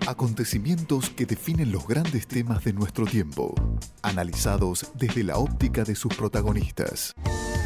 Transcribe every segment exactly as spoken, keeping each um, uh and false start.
Acontecimientos que definen los grandes temas de nuestro tiempo, analizados desde la óptica de sus protagonistas.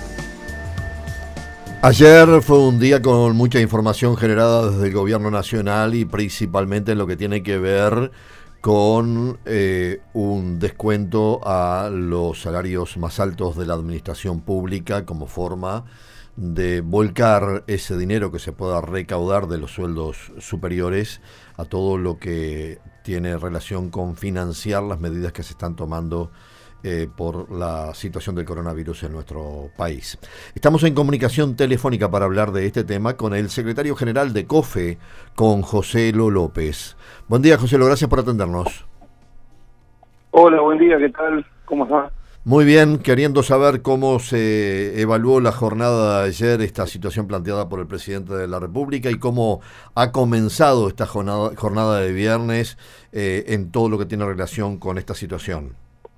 Ayer fue un día con mucha información generada desde el gobierno nacional y principalmente en lo que tiene que ver con eh, un descuento a los salarios más altos de la administración pública como forma de volcar ese dinero que se pueda recaudar de los sueldos superiores a todo lo que tiene relación con financiar las medidas que se están tomando eh, por la situación del coronavirus en nuestro país. Estamos en comunicación telefónica para hablar de este tema con el secretario general de COFE, con Joselo López. Buen día, Joselo, gracias por atendernos. Hola, buen día, ¿qué tal? ¿Cómo estás? Muy bien, queriendo saber cómo se evaluó la jornada de ayer, esta situación planteada por el presidente de la República y cómo ha comenzado esta jornada, jornada de viernes eh, en todo lo que tiene relación con esta situación.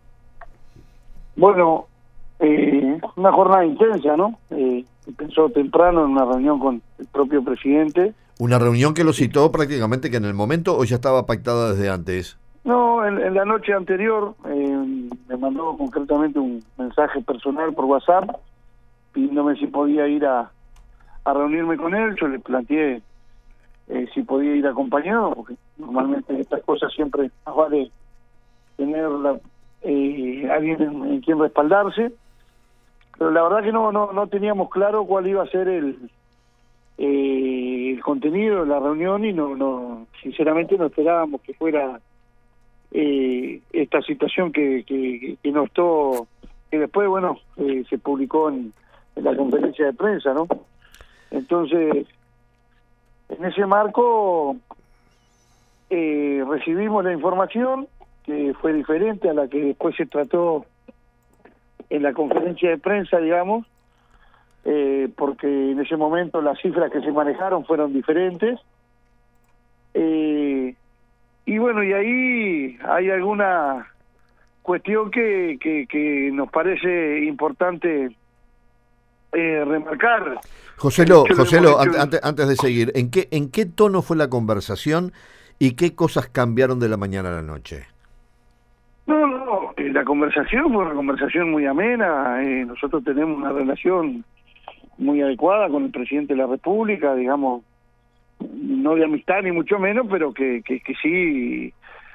Bueno, eh, una jornada intensa, ¿no? Eh, empezó temprano en una reunión con el propio presidente. ¿Una reunión que lo citó prácticamente que en el momento o ya estaba pactada desde antes? No, en, en la noche anterior eh, me mandó concretamente un mensaje personal por WhatsApp pidiéndome si podía ir a, a reunirme con él. Yo le planteé eh, si podía ir acompañado, porque normalmente estas cosas siempre más vale tener la, eh, alguien en, en quien respaldarse. Pero la verdad que no no no teníamos claro cuál iba a ser el eh, el contenido de la reunión y no no sinceramente no esperábamos que fuera Eh, esta situación que, que, que notó, que después, bueno, eh, se publicó en, en la conferencia de prensa, ¿no? Entonces, en ese marco, eh, recibimos la información que fue diferente a la que después se trató en la conferencia de prensa, digamos, eh, porque en ese momento las cifras que se manejaron fueron diferentes. Eh, Y bueno, y ahí hay alguna cuestión que, que, que nos parece importante eh, remarcar. Joselo, Joselo, antes, antes de seguir, ¿en qué, ¿en qué tono fue la conversación y qué cosas cambiaron de la mañana a la noche? No, no, eh, la conversación fue una conversación muy amena. Eh, nosotros tenemos una relación muy adecuada con el presidente de la República, digamos, no de amistad ni mucho menos, pero que, que, que sí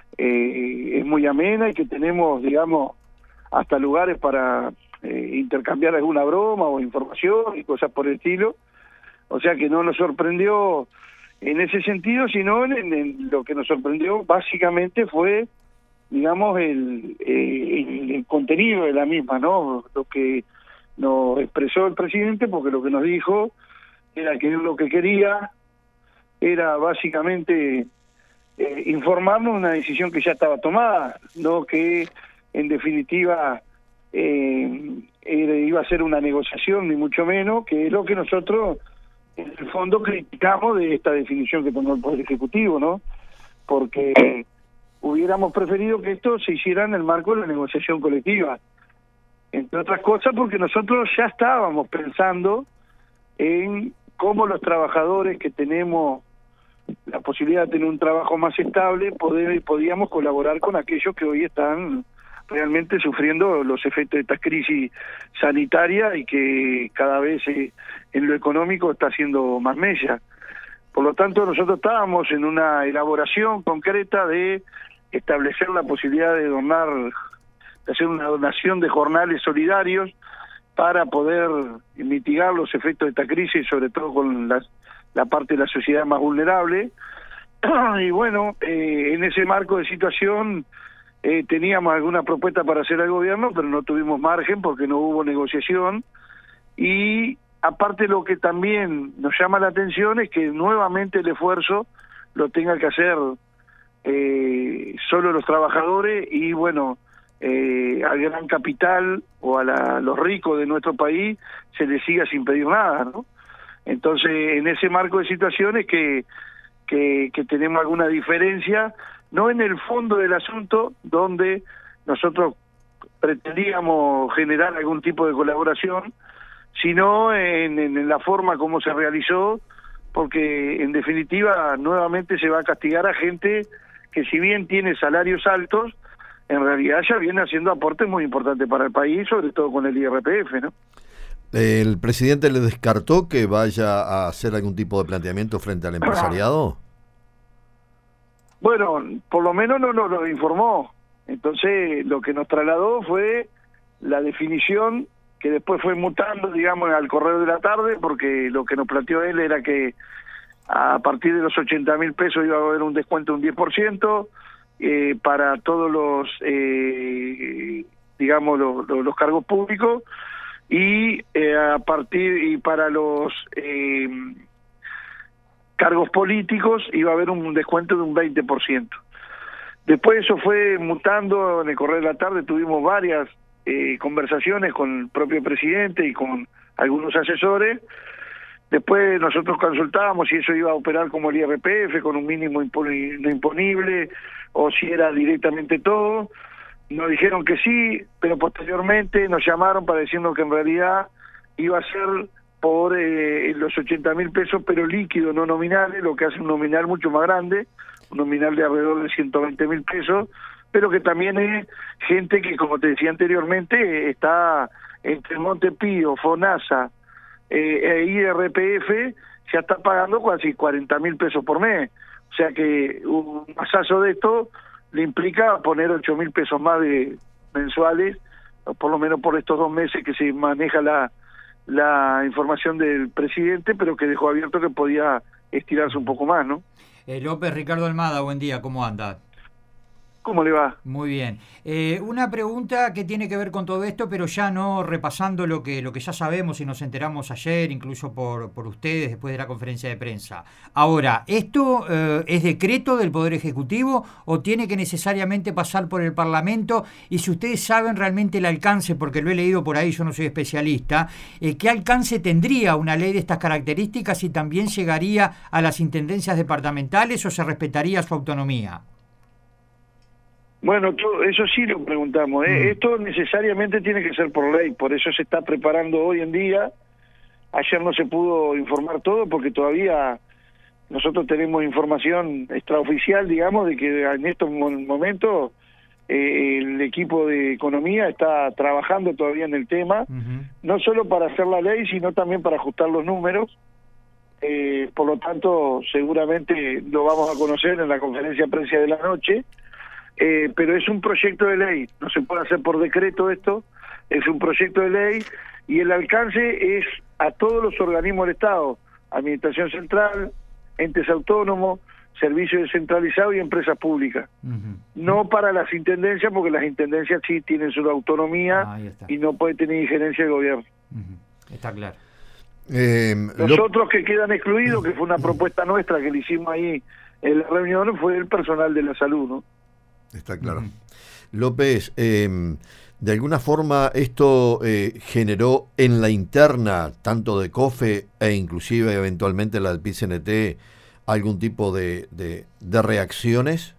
eh, es muy amena y que tenemos, digamos, hasta lugares para eh, intercambiar alguna broma o información y cosas por el estilo. O sea que no nos sorprendió en ese sentido, sino en, en lo que nos sorprendió básicamente fue, digamos, el, el, el contenido de la misma, ¿no? Lo que nos expresó el presidente, porque lo que nos dijo era que lo que quería era básicamente eh, informarnos de una decisión que ya estaba tomada, no que en definitiva eh, era, iba a ser una negociación, ni mucho menos, que es lo que nosotros en el fondo criticamos de esta definición que tomó el Poder Ejecutivo, ¿no? Porque hubiéramos preferido que esto se hiciera en el marco de la negociación colectiva, entre otras cosas porque nosotros ya estábamos pensando en cómo los trabajadores que tenemos la posibilidad de tener un trabajo más estable, poder, podíamos colaborar con aquellos que hoy están realmente sufriendo los efectos de esta crisis sanitaria y que cada vez eh, en lo económico está haciendo más mella. Por lo tanto, nosotros estábamos en una elaboración concreta de establecer la posibilidad de donar, de hacer una donación de jornales solidarios para poder mitigar los efectos de esta crisis, sobre todo con las la parte de la sociedad más vulnerable. Y bueno, eh, en ese marco de situación eh, teníamos alguna propuesta para hacer al gobierno, pero no tuvimos margen porque no hubo negociación. Y aparte lo que también nos llama la atención es que nuevamente el esfuerzo lo tenga que hacer eh, solo los trabajadores y bueno, eh, al gran capital o a la, los ricos de nuestro país se les siga sin pedir nada, ¿no? Entonces, en ese marco de situaciones que, que, que tenemos alguna diferencia, no en el fondo del asunto, donde nosotros pretendíamos generar algún tipo de colaboración, sino en, en la forma como se realizó, porque en definitiva nuevamente se va a castigar a gente que si bien tiene salarios altos, en realidad ya viene haciendo aportes muy importantes para el país, sobre todo con el I R P F, ¿no? ¿El presidente le descartó que vaya a hacer algún tipo de planteamiento frente al empresariado? Bueno, por lo menos no nos lo informó. Entonces, lo que nos trasladó fue la definición, que después fue mutando, digamos, al correr de la tarde, porque lo que nos planteó él era que a partir de los ochenta mil pesos iba a haber un descuento de un diez por ciento eh, para todos los, eh, digamos, los, los, los cargos públicos, y eh, a partir y para los eh, cargos políticos iba a haber un descuento de un veinte por ciento. Después eso fue mutando en el correr de la tarde, tuvimos varias eh, conversaciones con el propio presidente y con algunos asesores. Después nosotros consultábamos si eso iba a operar como el I R P F, con un mínimo imponi- no imponible, o si era directamente todo. Nos dijeron que sí, pero posteriormente nos llamaron para decirnos que en realidad iba a ser por eh, los ochenta mil pesos, pero líquido, no nominales, lo que hace un nominal mucho más grande, un nominal de alrededor de ciento veinte mil pesos, pero que también es gente que, como te decía anteriormente, está entre Montepío, FONASA eh, e I R P F, ya está pagando casi cuarenta mil pesos por mes. O sea que un masazo de esto le implica poner ocho mil pesos más de mensuales, o por lo menos por estos dos meses que se maneja la, la información del presidente, pero que dejó abierto que podía estirarse un poco más, ¿no? Eh, López, Ricardo Almada, buen día, ¿cómo anda? ¿Cómo le va? Muy bien. Eh, una pregunta que tiene que ver con todo esto, pero ya no repasando lo que lo que ya sabemos y nos enteramos ayer, incluso por, por ustedes después de la conferencia de prensa. Ahora, ¿esto eh, es decreto del Poder Ejecutivo o tiene que necesariamente pasar por el Parlamento? Y si ustedes saben realmente el alcance, porque lo he leído por ahí, yo no soy especialista, eh, ¿qué alcance tendría una ley de estas características y también llegaría a las intendencias departamentales o se respetaría su autonomía? Bueno, todo, eso sí lo preguntamos. ¿eh? Mm. Esto necesariamente tiene que ser por ley, por eso se está preparando hoy en día. Ayer no se pudo informar todo porque todavía nosotros tenemos información extraoficial, digamos, de que en estos momentos eh, el equipo de economía está trabajando todavía en el tema, uh-huh. no solo para hacer la ley, sino también para ajustar los números. Eh, por lo tanto, seguramente lo vamos a conocer en la conferencia de prensa de la noche. Eh, pero es un proyecto de ley, no se puede hacer por decreto esto, es un proyecto de ley y el alcance es a todos los organismos del Estado, Administración Central, entes autónomos, servicios descentralizados y empresas públicas. Uh-huh. No para las intendencias, porque las intendencias sí tienen su autonomía ah, y no puede tener injerencia del gobierno. Uh-huh. Está claro. Eh, los lo... otros que quedan excluidos, que fue una propuesta nuestra que le hicimos ahí en la reunión, fue el personal de la salud, ¿no? Está claro. Uh-huh. López, eh, de alguna forma esto eh, generó en la interna, tanto de COFE e inclusive eventualmente la del P I C N T, algún tipo de, de, de reacciones.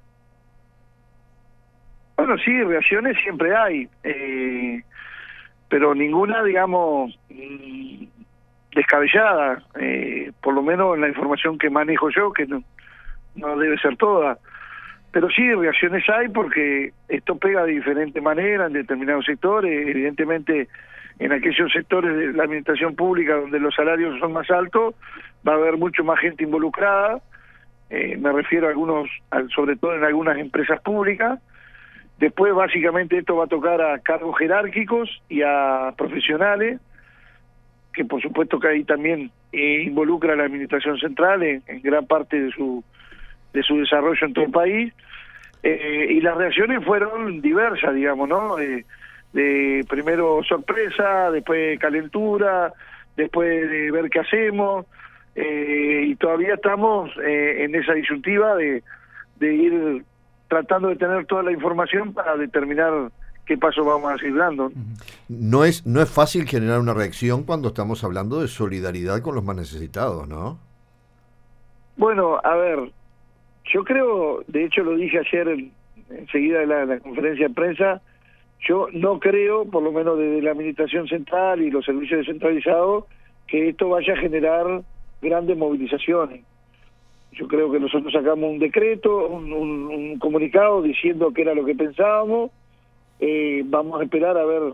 Bueno, sí, reacciones siempre hay, eh, pero ninguna, digamos, descabellada, eh, por lo menos en la información que manejo yo, que no, no debe ser toda. Pero sí, reacciones hay porque esto pega de diferente manera en determinados sectores. Evidentemente, en aquellos sectores de la administración pública donde los salarios son más altos, va a haber mucho más gente involucrada. Eh, me refiero a algunos, sobre todo en algunas empresas públicas. Después, básicamente, esto va a tocar a cargos jerárquicos y a profesionales, que por supuesto que ahí también eh, involucra a la administración central en, en gran parte de su de su desarrollo en todo el país, eh, y las reacciones fueron diversas, digamos, ¿no? Eh, de primero sorpresa, después calentura, después de ver qué hacemos, eh, y todavía estamos eh, en esa disyuntiva de, de ir tratando de tener toda la información para determinar qué paso vamos a seguir dando. No es, no es fácil generar una reacción cuando estamos hablando de solidaridad con los más necesitados, ¿no? Bueno, a ver, yo creo, de hecho lo dije ayer en, enseguida de la, la conferencia de prensa, yo no creo, por lo menos desde la administración central y los servicios descentralizados, que esto vaya a generar grandes movilizaciones. Yo creo que nosotros sacamos un decreto, un, un, un comunicado diciendo que era lo que pensábamos. Eh, vamos a esperar a ver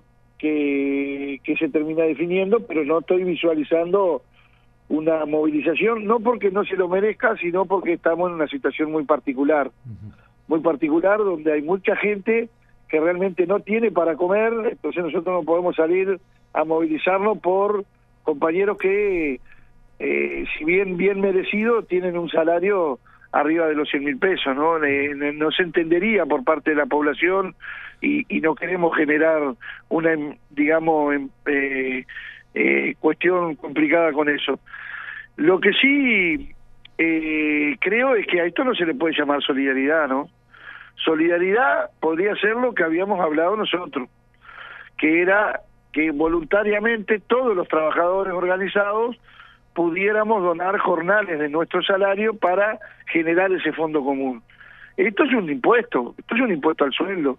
qué, qué se termina definiendo, pero no estoy visualizando una movilización, no porque no se lo merezca, sino porque estamos en una situación muy particular, uh-huh. muy particular, donde hay mucha gente que realmente no tiene para comer, entonces nosotros no podemos salir a movilizarnos por compañeros que, eh, si bien bien merecido, tienen un salario arriba de los cien mil pesos, ¿no? Eh, no se entendería por parte de la población y, y no queremos generar una, digamos, eh, eh, cuestión complicada con eso. Lo que sí eh, creo es que a esto no se le puede llamar solidaridad, ¿no? Solidaridad podría ser lo que habíamos hablado nosotros, que era que voluntariamente todos los trabajadores organizados pudiéramos donar jornales de nuestro salario para generar ese fondo común. Esto es un impuesto, esto es un impuesto al sueldo.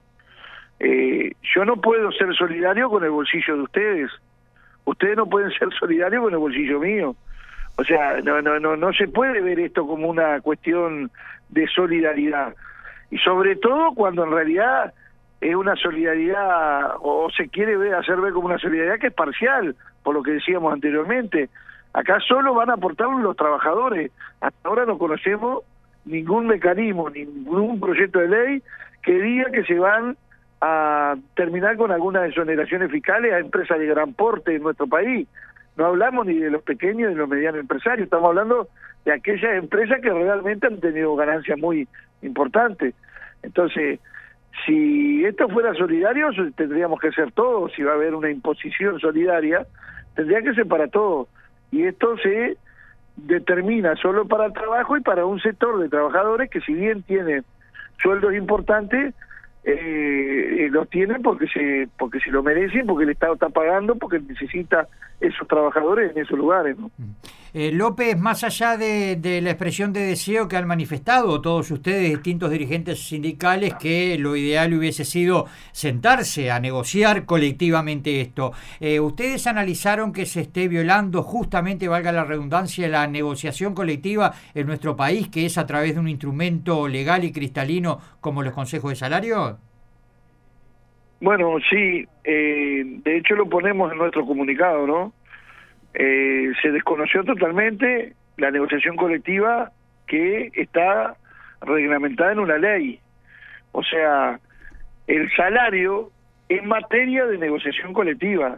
Eh, yo no puedo ser solidario con el bolsillo de ustedes, ustedes no pueden ser solidarios con el bolsillo mío. O sea, no, no, no, no se puede ver esto como una cuestión de solidaridad. Y sobre todo cuando en realidad es una solidaridad, o se quiere ver, hacer ver como una solidaridad que es parcial, por lo que decíamos anteriormente. Acá solo van a aportar los trabajadores. Hasta ahora no conocemos ningún mecanismo, ningún proyecto de ley que diga que se van a terminar con algunas exoneraciones fiscales a empresas de gran porte en nuestro país. No hablamos ni de los pequeños ni de los medianos empresarios, estamos hablando de aquellas empresas que realmente han tenido ganancias muy importantes. Entonces, si esto fuera solidario, tendríamos que ser todos. Si va a haber una imposición solidaria, tendría que ser para todos. Y esto se determina solo para el trabajo y para un sector de trabajadores que, si bien tienen sueldos importantes, eh, los tienen porque se porque se lo merecen, porque el Estado está pagando, porque necesita esos trabajadores en esos lugares, ¿no? Eh, López, más allá de, de la expresión de deseo que han manifestado todos ustedes, distintos dirigentes sindicales, que lo ideal hubiese sido sentarse a negociar colectivamente esto, eh, ¿ustedes analizaron que se esté violando justamente, valga la redundancia, la negociación colectiva en nuestro país, que es a través de un instrumento legal y cristalino como los consejos de salario? Bueno, sí, eh, de hecho lo ponemos en nuestro comunicado, ¿no? Eh, se desconoció totalmente la negociación colectiva que está reglamentada en una ley. O sea, el salario es materia de negociación colectiva.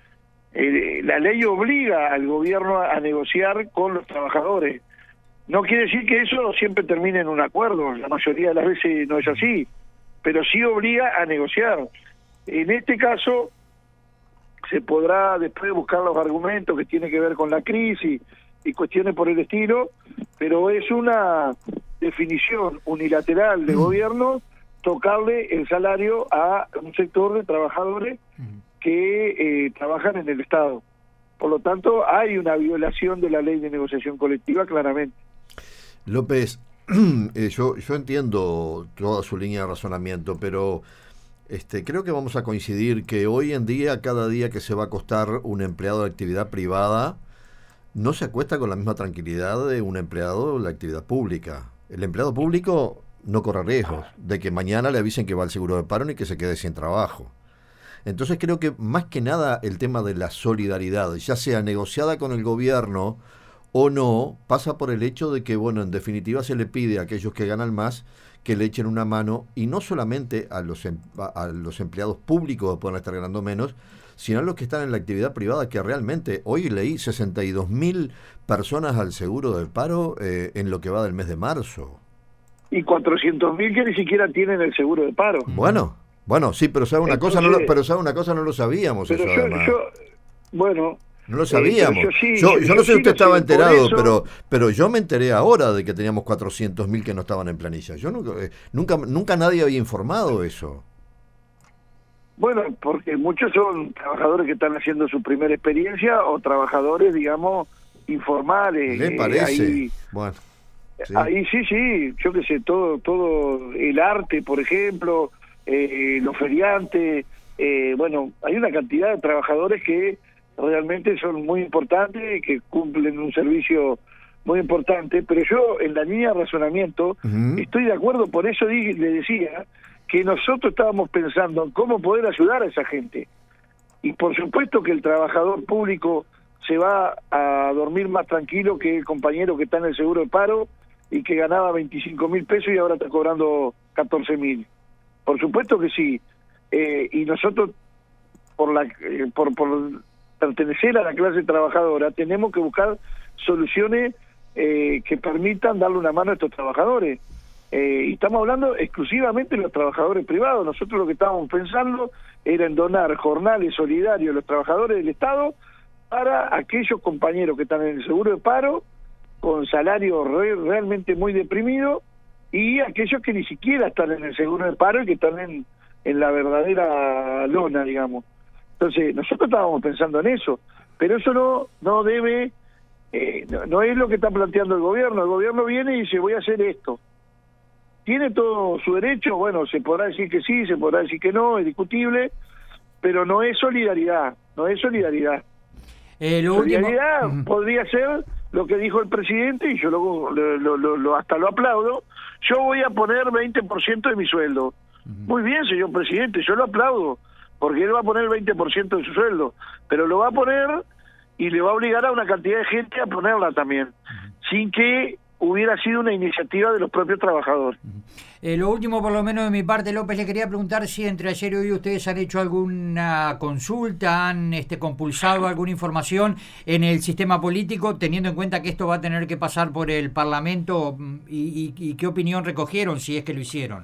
Eh, la ley obliga al gobierno a, a negociar con los trabajadores. No quiere decir que eso siempre termine en un acuerdo, la mayoría de las veces no es así, pero sí obliga a negociar. En este caso, se podrá después buscar los argumentos que tienen que ver con la crisis y cuestiones por el estilo, pero es una definición unilateral de gobierno tocarle el salario a un sector de trabajadores que eh, trabajan en el Estado. Por lo tanto, hay una violación de la ley de negociación colectiva, claramente. López, eh, yo, yo entiendo toda su línea de razonamiento, pero Este, creo que vamos a coincidir que hoy en día, cada día que se va a acostar un empleado de actividad privada, no se acuesta con la misma tranquilidad de un empleado de la actividad pública. El empleado público no corre riesgos de que mañana le avisen que va al seguro de paro ni que se quede sin trabajo. Entonces creo que más que nada el tema de la solidaridad, ya sea negociada con el gobierno o no, pasa por el hecho de que, bueno, en definitiva se le pide a aquellos que ganan más que le echen una mano, y no solamente a los em, a los empleados públicos que puedan estar ganando menos, sino a los que están en la actividad privada, que realmente, hoy leí sesenta y dos mil personas al seguro del paro eh, en lo que va del mes de marzo. Y cuatrocientos mil que ni siquiera tienen el seguro de paro. Bueno, bueno, sí, pero sabe una Entonces, cosa, no lo, pero sabe una cosa, no lo sabíamos pero eso yo, además. yo, bueno... No lo sabíamos. Eh, yo, sí, yo, yo, yo no sé si sí usted estaba sé, enterado, eso... pero pero yo me enteré ahora de que teníamos cuatrocientos mil que no estaban en planilla. Yo nunca, eh, nunca nunca nadie había informado eso. Bueno, porque muchos son trabajadores que están haciendo su primera experiencia o trabajadores, digamos, informales. ¿Le parece? Eh, ahí, bueno, sí. Ahí sí, sí, yo qué sé, todo, todo el arte, por ejemplo, eh, los feriantes, eh, bueno, hay una cantidad de trabajadores que realmente son muy importantes, que cumplen un servicio muy importante, pero yo en la línea de razonamiento uh-huh. estoy de acuerdo, por eso di, le decía que nosotros estábamos pensando en cómo poder ayudar a esa gente. Y por supuesto que el trabajador público se va a dormir más tranquilo que el compañero que está en el seguro de paro y que ganaba veinticinco mil pesos y ahora está cobrando catorce mil. Por supuesto que sí. Eh, y nosotros, por, la, eh, por, por pertenecer a la clase trabajadora, tenemos que buscar soluciones eh, que permitan darle una mano a estos trabajadores. Eh, y estamos hablando exclusivamente de los trabajadores privados. Nosotros lo que estábamos pensando era en donar jornales solidarios a los trabajadores del Estado para aquellos compañeros que están en el seguro de paro, con salarios re, realmente muy deprimidos, y aquellos que ni siquiera están en el seguro de paro y que están en, en la verdadera lona, digamos. Entonces, nosotros estábamos pensando en eso, pero eso no, no debe, eh, no, no es lo que está planteando el gobierno. El gobierno viene y dice, voy a hacer esto. Tiene todo su derecho, bueno, se podrá decir que sí, se podrá decir que no, es discutible, pero no es solidaridad, no es solidaridad. Eh, lo solidaridad último... podría ser lo que dijo el presidente, y yo lo, lo, lo, lo hasta lo aplaudo. Yo voy a poner veinte por ciento de mi sueldo. Uh-huh. Muy bien, señor presidente, yo lo aplaudo, porque él va a poner el veinte por ciento de su sueldo, pero lo va a poner y le va a obligar a una cantidad de gente a ponerla también, uh-huh. sin que hubiera sido una iniciativa de los propios trabajadores. Eh, lo último, por lo menos de mi parte, López, le quería preguntar si entre ayer y hoy ustedes han hecho alguna consulta, han este, compulsado alguna información en el sistema político, teniendo en cuenta que esto va a tener que pasar por el Parlamento, y, y, y qué opinión recogieron, si es que lo hicieron.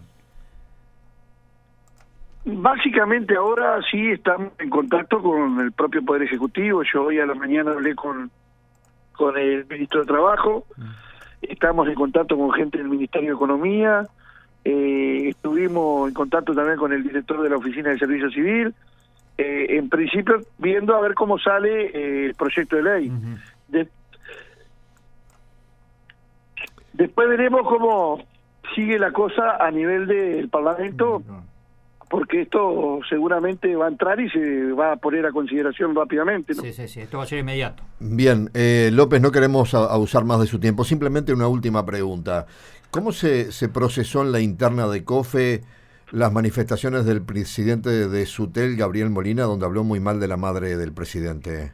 Básicamente ahora sí estamos en contacto con el propio Poder Ejecutivo. Yo hoy a la mañana hablé con, con el Ministro de Trabajo. Mm. Estamos en contacto con gente del Ministerio de Economía, eh, estuvimos en contacto también con el director de la Oficina de Servicio Civil, eh, en principio viendo a ver cómo sale eh, el proyecto de ley. Uh-huh. De, después veremos cómo sigue la cosa a nivel del Parlamento, uh-huh. porque esto seguramente va a entrar y se va a poner a consideración rápidamente, ¿no? Sí, sí, sí, esto va a ser inmediato. Bien, eh, López, no queremos abusar más de su tiempo, simplemente una última pregunta. ¿Cómo se, se procesó en la interna de COFE las manifestaciones del presidente de SUTEL, Gabriel Molina, donde habló muy mal de la madre del presidente?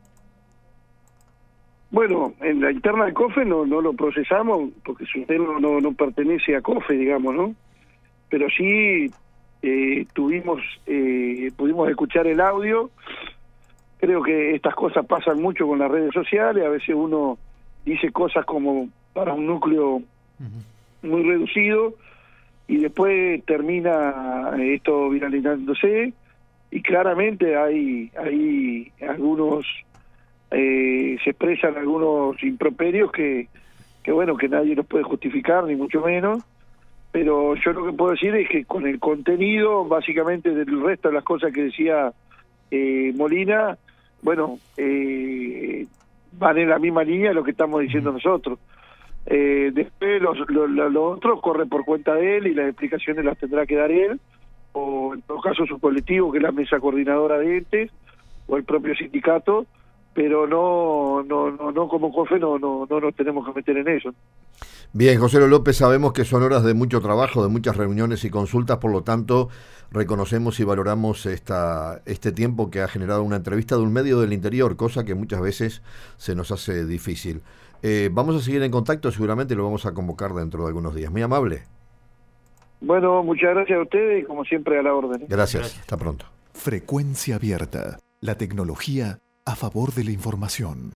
Bueno, en la interna de COFE no, no lo procesamos, porque SUTEL no, no, no pertenece a COFE, digamos, ¿no? Pero sí... Eh, tuvimos, eh, pudimos escuchar el audio. Creo que estas cosas pasan mucho con las redes sociales. A veces uno dice cosas como para un núcleo uh-huh. muy reducido y después termina esto viralizándose, y claramente hay, hay algunos, eh, se expresan algunos improperios que, que bueno, que nadie los puede justificar, ni mucho menos. Pero yo lo que puedo decir es que con el contenido, básicamente, del resto de las cosas que decía eh, Molina, bueno, eh, van en la misma línea de lo que estamos diciendo nosotros. Eh, después los, los, los otros corren por cuenta de él y las explicaciones las tendrá que dar él, o en todo caso su colectivo, que es la mesa coordinadora de entes, o el propio sindicato, pero no no no, no como COFE no, no, no nos tenemos que meter en eso. Bien, José López, sabemos que son horas de mucho trabajo, de muchas reuniones y consultas, por lo tanto, reconocemos y valoramos esta este tiempo que ha generado una entrevista de un medio del interior, cosa que muchas veces se nos hace difícil. Eh, vamos a seguir en contacto, seguramente lo vamos a convocar dentro de algunos días. Muy amable. Bueno, muchas gracias a ustedes y como siempre a la orden. Gracias, gracias. Hasta pronto. Frecuencia Abierta, la tecnología a favor de la información.